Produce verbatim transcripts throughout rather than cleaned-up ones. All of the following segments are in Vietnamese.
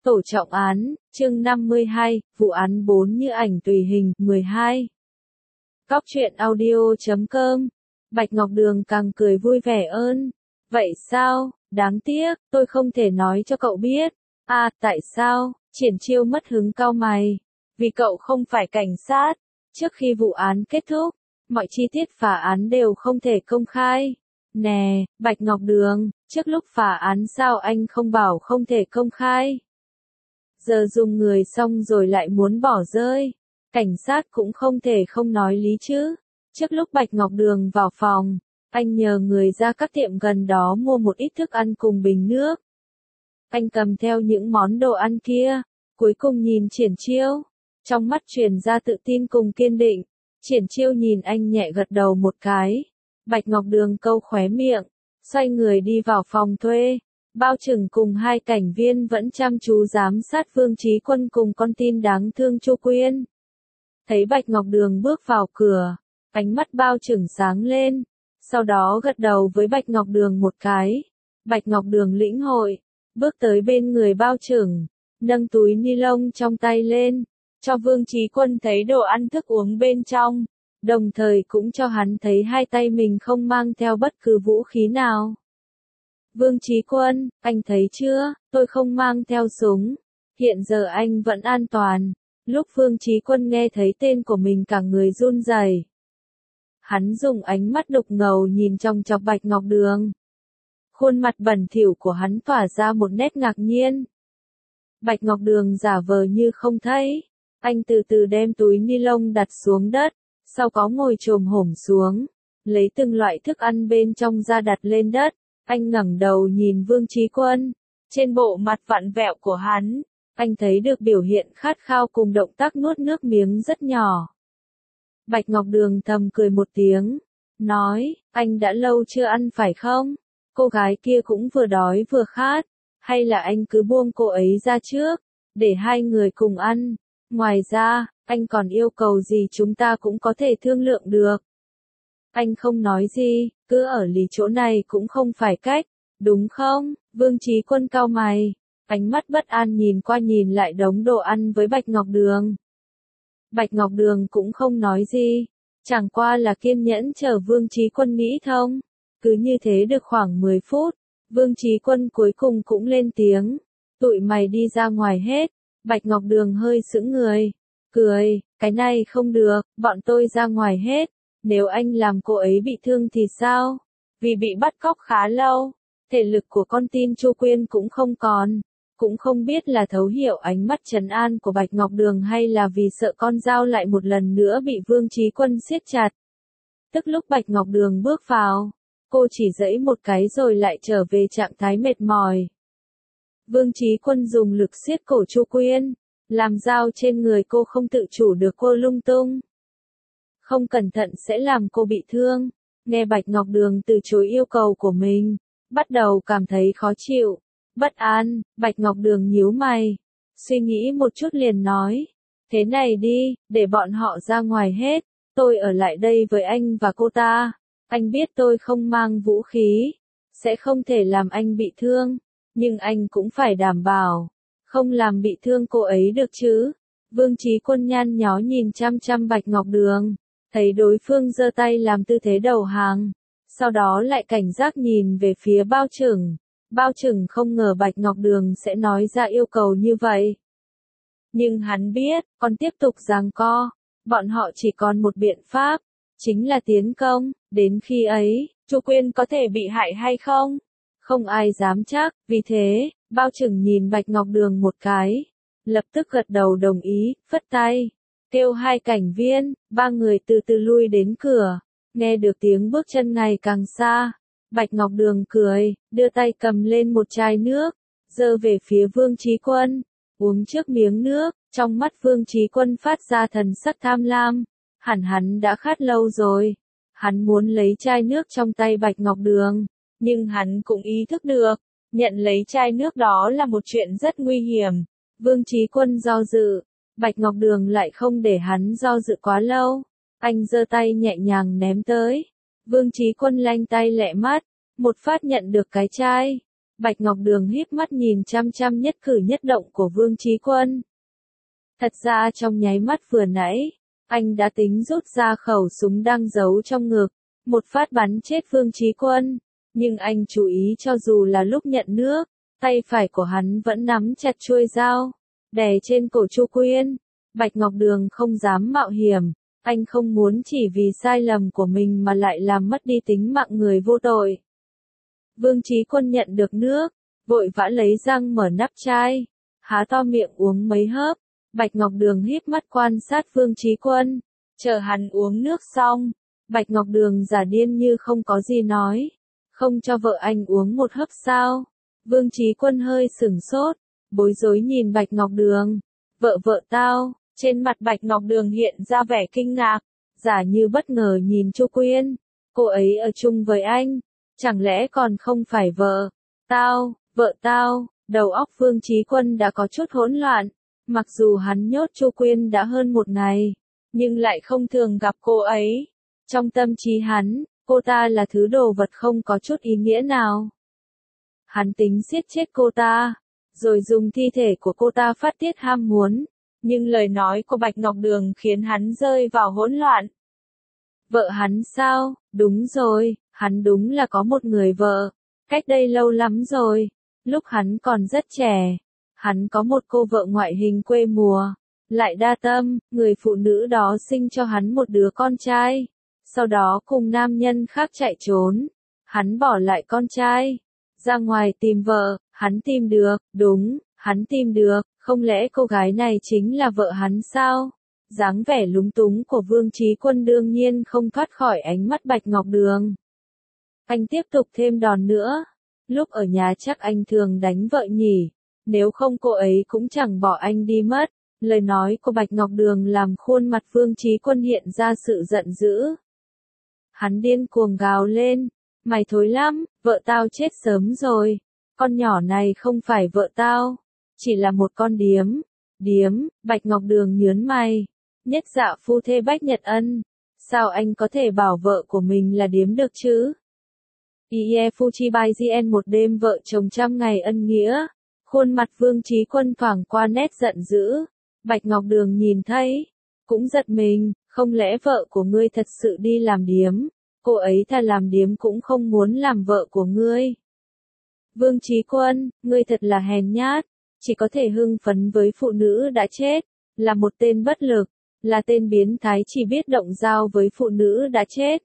Tổ trọng án, chương năm mươi hai, vụ án bốn như ảnh tùy hình, mười hai. Cóc truyện audio chấm com. Bạch Ngọc Đường càng cười vui vẻ ơn. Vậy sao, đáng tiếc, tôi không thể nói cho cậu biết. À, tại sao? Triển Chiêu mất hứng cau mày. Vì cậu không phải cảnh sát. Trước khi vụ án kết thúc, mọi chi tiết phá án đều không thể công khai. Nè, Bạch Ngọc Đường, trước lúc phá án sao anh không bảo không thể công khai? Giờ dùng người xong rồi lại muốn bỏ rơi. Cảnh sát cũng không thể không nói lý chứ. Trước lúc Bạch Ngọc Đường vào phòng, anh nhờ người ra các tiệm gần đó mua một ít thức ăn cùng bình nước. Anh cầm theo những món đồ ăn kia, cuối cùng nhìn Triển Chiêu. Trong mắt truyền ra tự tin cùng kiên định. Triển Chiêu nhìn anh nhẹ gật đầu một cái. Bạch Ngọc Đường câu khóe miệng, xoay người đi vào phòng thuê. Bao Trừng cùng hai cảnh viên vẫn chăm chú giám sát Vương Chí Quân cùng con tin đáng thương Chu Quyên. Thấy Bạch Ngọc Đường bước vào cửa, ánh mắt Bao Trừng sáng lên, sau đó gật đầu với Bạch Ngọc Đường một cái. Bạch Ngọc Đường lĩnh hội, bước tới bên người Bao Trừng, nâng túi ni lông trong tay lên, cho Vương Chí Quân thấy đồ ăn thức uống bên trong, đồng thời cũng cho hắn thấy hai tay mình không mang theo bất cứ vũ khí nào. Vương Chí Quân, anh thấy chưa, tôi không mang theo súng. Hiện giờ anh vẫn an toàn. Lúc Vương Chí Quân nghe thấy tên của mình cả người run rẩy. Hắn dùng ánh mắt đục ngầu nhìn trong chọc Bạch Ngọc Đường. Khuôn mặt bẩn thỉu của hắn tỏa ra một nét ngạc nhiên. Bạch Ngọc Đường giả vờ như không thấy. Anh từ từ đem túi ni lông đặt xuống đất, sau có ngồi chồm hổm xuống, lấy từng loại thức ăn bên trong ra đặt lên đất. Anh ngẩng đầu nhìn Vương Chí Quân, trên bộ mặt vặn vẹo của hắn, anh thấy được biểu hiện khát khao cùng động tác nuốt nước miếng rất nhỏ. Bạch Ngọc Đường thầm cười một tiếng, nói, anh đã lâu chưa ăn phải không? Cô gái kia cũng vừa đói vừa khát, hay là anh cứ buông cô ấy ra trước, để hai người cùng ăn, ngoài ra, anh còn yêu cầu gì chúng ta cũng có thể thương lượng được. Anh không nói gì, cứ ở lì chỗ này cũng không phải cách, đúng không? Vương Chí Quân cau mày, ánh mắt bất an nhìn qua nhìn lại đống đồ ăn với Bạch Ngọc Đường. Bạch Ngọc Đường cũng không nói gì, chẳng qua là kiên nhẫn chờ Vương Chí Quân nghĩ thông. Cứ như thế được khoảng mười phút, Vương Chí Quân cuối cùng cũng lên tiếng, tụi mày đi ra ngoài hết. Bạch Ngọc Đường hơi sững người, cười, cái này không được, bọn tôi ra ngoài hết. Nếu anh làm cô ấy bị thương thì sao? Vì bị bắt cóc khá lâu, thể lực của con tin Chu Quyên cũng không còn. Cũng không biết là thấu hiểu ánh mắt trấn an của Bạch Ngọc Đường hay là vì sợ con dao lại một lần nữa bị Vương Chí Quân siết chặt. Tức lúc Bạch Ngọc Đường bước vào, cô chỉ giãy một cái rồi lại trở về trạng thái mệt mỏi. Vương Chí Quân dùng lực siết cổ Chu Quyên, làm dao trên người cô không tự chủ được cô lung tung. Không cẩn thận sẽ làm cô bị thương. Nghe Bạch Ngọc Đường từ chối yêu cầu của mình, bắt đầu cảm thấy khó chịu, bất an. Bạch Ngọc Đường nhíu mày, suy nghĩ một chút liền nói, thế này đi, để bọn họ ra ngoài hết, tôi ở lại đây với anh và cô ta. Anh biết tôi không mang vũ khí, sẽ không thể làm anh bị thương, nhưng anh cũng phải đảm bảo, không làm bị thương cô ấy được chứ. Vương Chí Quân nhăn nhó nhìn chăm chăm Bạch Ngọc Đường. Thấy đối phương giơ tay làm tư thế đầu hàng, sau đó lại cảnh giác nhìn về phía Bao Trừng. Bao Trừng không ngờ Bạch Ngọc Đường sẽ nói ra yêu cầu như vậy. Nhưng hắn biết, còn tiếp tục giằng co, bọn họ chỉ còn một biện pháp, chính là tiến công. Đến khi ấy, Chu Quyên có thể bị hại hay không? Không ai dám chắc, vì thế, Bao Trừng nhìn Bạch Ngọc Đường một cái, lập tức gật đầu đồng ý, phất tay. Kêu hai cảnh viên, ba người từ từ lui đến cửa, nghe được tiếng bước chân ngày càng xa. Bạch Ngọc Đường cười, đưa tay cầm lên một chai nước, giơ về phía Vương Chí Quân, uống trước miếng nước, trong mắt Vương Chí Quân phát ra thần sắc tham lam, hẳn hắn đã khát lâu rồi. Hắn muốn lấy chai nước trong tay Bạch Ngọc Đường, nhưng hắn cũng ý thức được, nhận lấy chai nước đó là một chuyện rất nguy hiểm. Vương Chí Quân do dự. Bạch Ngọc Đường lại không để hắn do dự quá lâu, anh giơ tay nhẹ nhàng ném tới. Vương Chí Quân lanh tay lẹ mắt, một phát nhận được cái chai, Bạch Ngọc Đường híp mắt nhìn chăm chăm nhất cử nhất động của Vương Chí Quân. Thật ra trong nháy mắt vừa nãy, anh đã tính rút ra khẩu súng đang giấu trong ngực, một phát bắn chết Vương Chí Quân, nhưng anh chú ý cho dù là lúc nhận nước, tay phải của hắn vẫn nắm chặt chuôi dao, đè trên cổ Chu Quyên. Bạch Ngọc Đường không dám mạo hiểm, anh không muốn chỉ vì sai lầm của mình mà lại làm mất đi tính mạng người vô tội. Vương Chí Quân nhận được nước, vội vã lấy răng mở nắp chai, há to miệng uống mấy hớp. Bạch Ngọc Đường híp mắt quan sát Vương Chí Quân, chờ hắn uống nước xong, Bạch Ngọc Đường giả điên như không có gì nói, không cho vợ anh uống một hớp sao? Vương Chí Quân hơi sửng sốt, bối rối nhìn Bạch Ngọc Đường, vợ vợ tao, trên mặt Bạch Ngọc Đường hiện ra vẻ kinh ngạc, giả như bất ngờ nhìn Chu Quyên, cô ấy ở chung với anh, chẳng lẽ còn không phải vợ, tao, vợ tao, đầu óc Vương Chí Quân đã có chút hỗn loạn. Mặc dù hắn nhốt Chu Quyên đã hơn một ngày, nhưng lại không thường gặp cô ấy. Trong tâm trí hắn, cô ta là thứ đồ vật không có chút ý nghĩa nào. Hắn tính giết chết cô ta, rồi dùng thi thể của cô ta phát tiết ham muốn, nhưng lời nói của Bạch Ngọc Đường khiến hắn rơi vào hỗn loạn. Vợ hắn sao? Đúng rồi, hắn đúng là có một người vợ, cách đây lâu lắm rồi, lúc hắn còn rất trẻ. Hắn có một cô vợ ngoại hình quê mùa, lại đa tâm, người phụ nữ đó sinh cho hắn một đứa con trai, sau đó cùng nam nhân khác chạy trốn, hắn bỏ lại con trai, ra ngoài tìm vợ, hắn tìm được, đúng, hắn tìm được, không lẽ cô gái này chính là vợ hắn sao? Dáng vẻ lúng túng của Vương Chí Quân đương nhiên không thoát khỏi ánh mắt Bạch Ngọc Đường. Anh tiếp tục thêm đòn nữa, lúc ở nhà chắc anh thường đánh vợ nhỉ? Nếu không cô ấy cũng chẳng bỏ anh đi mất. Lời nói của Bạch Ngọc Đường làm khuôn mặt Vương Chí Quân hiện ra sự giận dữ. Hắn điên cuồng gào lên, mày thối lắm, vợ tao chết sớm rồi, con nhỏ này không phải vợ tao, chỉ là một con điếm. Điếm, Bạch Ngọc Đường nhớn mày, nhất dạ phu thê Bách Nhật Ân, sao anh có thể bảo vợ của mình là điếm được chứ? Ie Fuji by gi en một đêm vợ chồng trăm ngày ân nghĩa. Khuôn mặt Vương Chí Quân thoảng qua nét giận dữ, Bạch Ngọc Đường nhìn thấy, cũng giật mình, không lẽ vợ của ngươi thật sự đi làm điếm, cô ấy thà làm điếm cũng không muốn làm vợ của ngươi. Vương Chí Quân, ngươi thật là hèn nhát, chỉ có thể hưng phấn với phụ nữ đã chết, là một tên bất lực, là tên biến thái chỉ biết động dao với phụ nữ đã chết.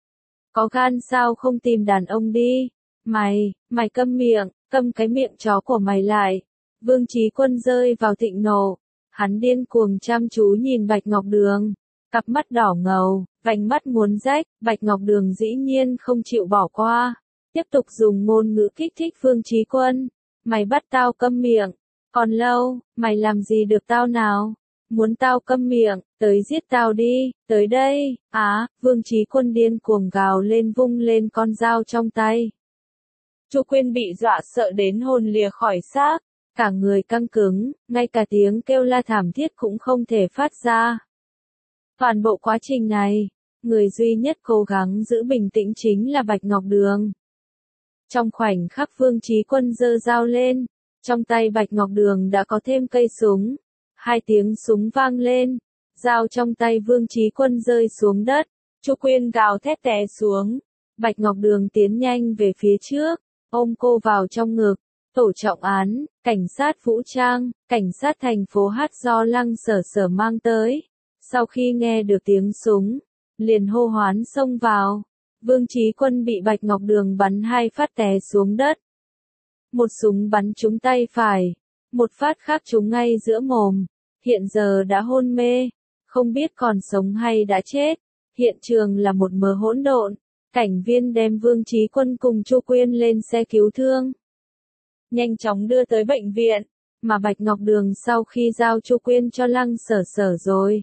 Có gan sao không tìm đàn ông đi, mày, mày câm miệng. Câm cái miệng chó của mày lại. Vương Chí Quân rơi vào thịnh nộ. Hắn điên cuồng chăm chú nhìn Bạch Ngọc Đường. Cặp mắt đỏ ngầu, vành mắt muốn rách. Bạch Ngọc Đường dĩ nhiên không chịu bỏ qua. Tiếp tục dùng ngôn ngữ kích thích Vương Chí Quân. Mày bắt tao câm miệng. Còn lâu, mày làm gì được tao nào? Muốn tao câm miệng, tới giết tao đi, tới đây. Á, Vương Chí Quân điên cuồng gào lên vung lên con dao trong tay. Chu Quyên bị dọa sợ đến hồn lìa khỏi xác, cả người căng cứng, ngay cả tiếng kêu la thảm thiết cũng không thể phát ra. Toàn bộ quá trình này, người duy nhất cố gắng giữ bình tĩnh chính là Bạch Ngọc Đường. Trong khoảnh khắc Vương Chí Quân giơ dao lên, trong tay Bạch Ngọc Đường đã có thêm cây súng. Hai tiếng súng vang lên, dao trong tay Vương Chí Quân rơi xuống đất, Chu Quyên gào thét té xuống. Bạch Ngọc Đường tiến nhanh về phía trước, ôm cô vào trong ngực. Tổ trọng án, cảnh sát vũ trang, cảnh sát thành phố Hát do Lăng Sở Sở mang tới. Sau khi nghe được tiếng súng, liền hô hoán xông vào. Vương Chí Quân bị Bạch Ngọc Đường bắn hai phát té xuống đất. Một súng bắn trúng tay phải, một phát khác trúng ngay giữa mồm. Hiện giờ đã hôn mê, không biết còn sống hay đã chết. Hiện trường là một mớ hỗn độn. Cảnh viên đem Vương Chí Quân cùng Chu Quyên lên xe cứu thương, nhanh chóng đưa tới bệnh viện, mà Bạch Ngọc Đường sau khi giao Chu Quyên cho Lăng Sở Sở rồi,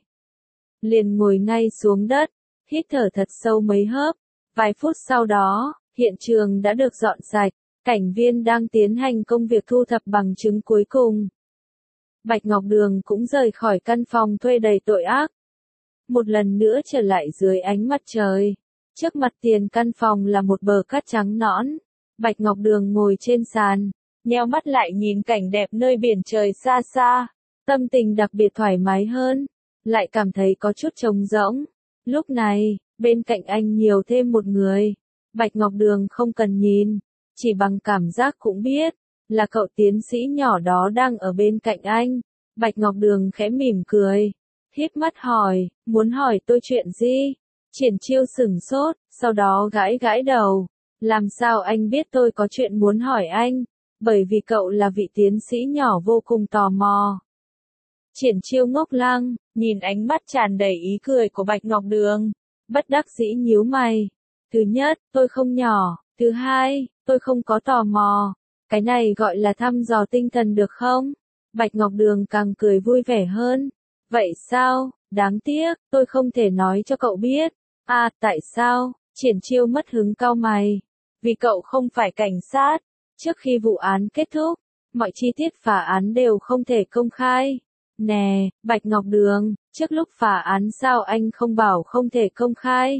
liền ngồi ngay xuống đất, hít thở thật sâu mấy hớp. Vài phút sau đó, hiện trường đã được dọn sạch, cảnh viên đang tiến hành công việc thu thập bằng chứng cuối cùng. Bạch Ngọc Đường cũng rời khỏi căn phòng thuê đầy tội ác, một lần nữa trở lại dưới ánh mặt trời. Trước mặt tiền căn phòng là một bờ cát trắng nõn, Bạch Ngọc Đường ngồi trên sàn, nheo mắt lại nhìn cảnh đẹp nơi biển trời xa xa, tâm tình đặc biệt thoải mái hơn, lại cảm thấy có chút trống rỗng. Lúc này, bên cạnh anh nhiều thêm một người. Bạch Ngọc Đường không cần nhìn, chỉ bằng cảm giác cũng biết, là cậu tiến sĩ nhỏ đó đang ở bên cạnh anh. Bạch Ngọc Đường khẽ mỉm cười, híp mắt hỏi, muốn hỏi tôi chuyện gì? Triển Chiêu sửng sốt, sau đó gãi gãi đầu. Làm sao anh biết tôi có chuyện muốn hỏi anh? Bởi vì cậu là vị tiến sĩ nhỏ vô cùng tò mò. Triển Chiêu ngốc lăng, nhìn ánh mắt tràn đầy ý cười của Bạch Ngọc Đường, bất đắc dĩ nhíu mày. Thứ nhất, tôi không nhỏ, thứ hai, tôi không có tò mò. Cái này gọi là thăm dò tinh thần được không? Bạch Ngọc Đường càng cười vui vẻ hơn. Vậy sao? Đáng tiếc, tôi không thể nói cho cậu biết. À, tại sao? Triển Chiêu mất hứng cau mày. Vì cậu không phải cảnh sát. Trước khi vụ án kết thúc, mọi chi tiết phá án đều không thể công khai. Nè, Bạch Ngọc Đường, trước lúc phá án sao anh không bảo không thể công khai?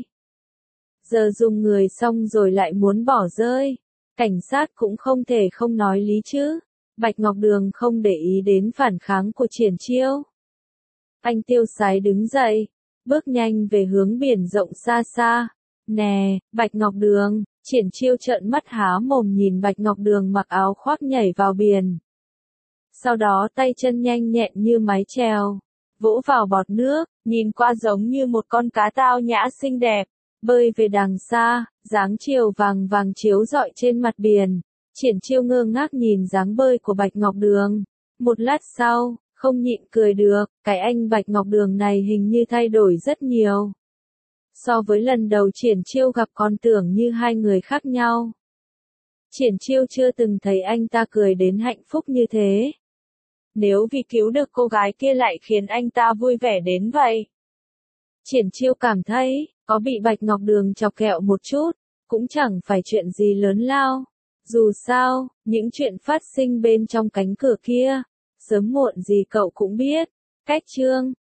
Giờ dùng người xong rồi lại muốn bỏ rơi. Cảnh sát cũng không thể không nói lý chứ. Bạch Ngọc Đường không để ý đến phản kháng của Triển Chiêu. Anh tiêu sái đứng dậy, bước nhanh về hướng biển rộng xa xa. Nè, Bạch Ngọc Đường, Triển Chiêu trợn mắt há mồm nhìn Bạch Ngọc Đường mặc áo khoác nhảy vào biển. Sau đó tay chân nhanh nhẹn như mái chèo, vỗ vào bọt nước, nhìn qua giống như một con cá tao nhã xinh đẹp, bơi về đằng xa, dáng chiều vàng vàng chiếu rọi trên mặt biển. Triển Chiêu ngơ ngác nhìn dáng bơi của Bạch Ngọc Đường. Một lát sau, không nhịn cười được, cái anh Bạch Ngọc Đường này hình như thay đổi rất nhiều. So với lần đầu Triển Chiêu gặp còn tưởng như hai người khác nhau. Triển Chiêu chưa từng thấy anh ta cười đến hạnh phúc như thế. Nếu vì cứu được cô gái kia lại khiến anh ta vui vẻ đến vậy. Triển Chiêu cảm thấy, có bị Bạch Ngọc Đường chọc ghẹo một chút, cũng chẳng phải chuyện gì lớn lao. Dù sao, những chuyện phát sinh bên trong cánh cửa kia, sớm muộn gì cậu cũng biết. Cách chương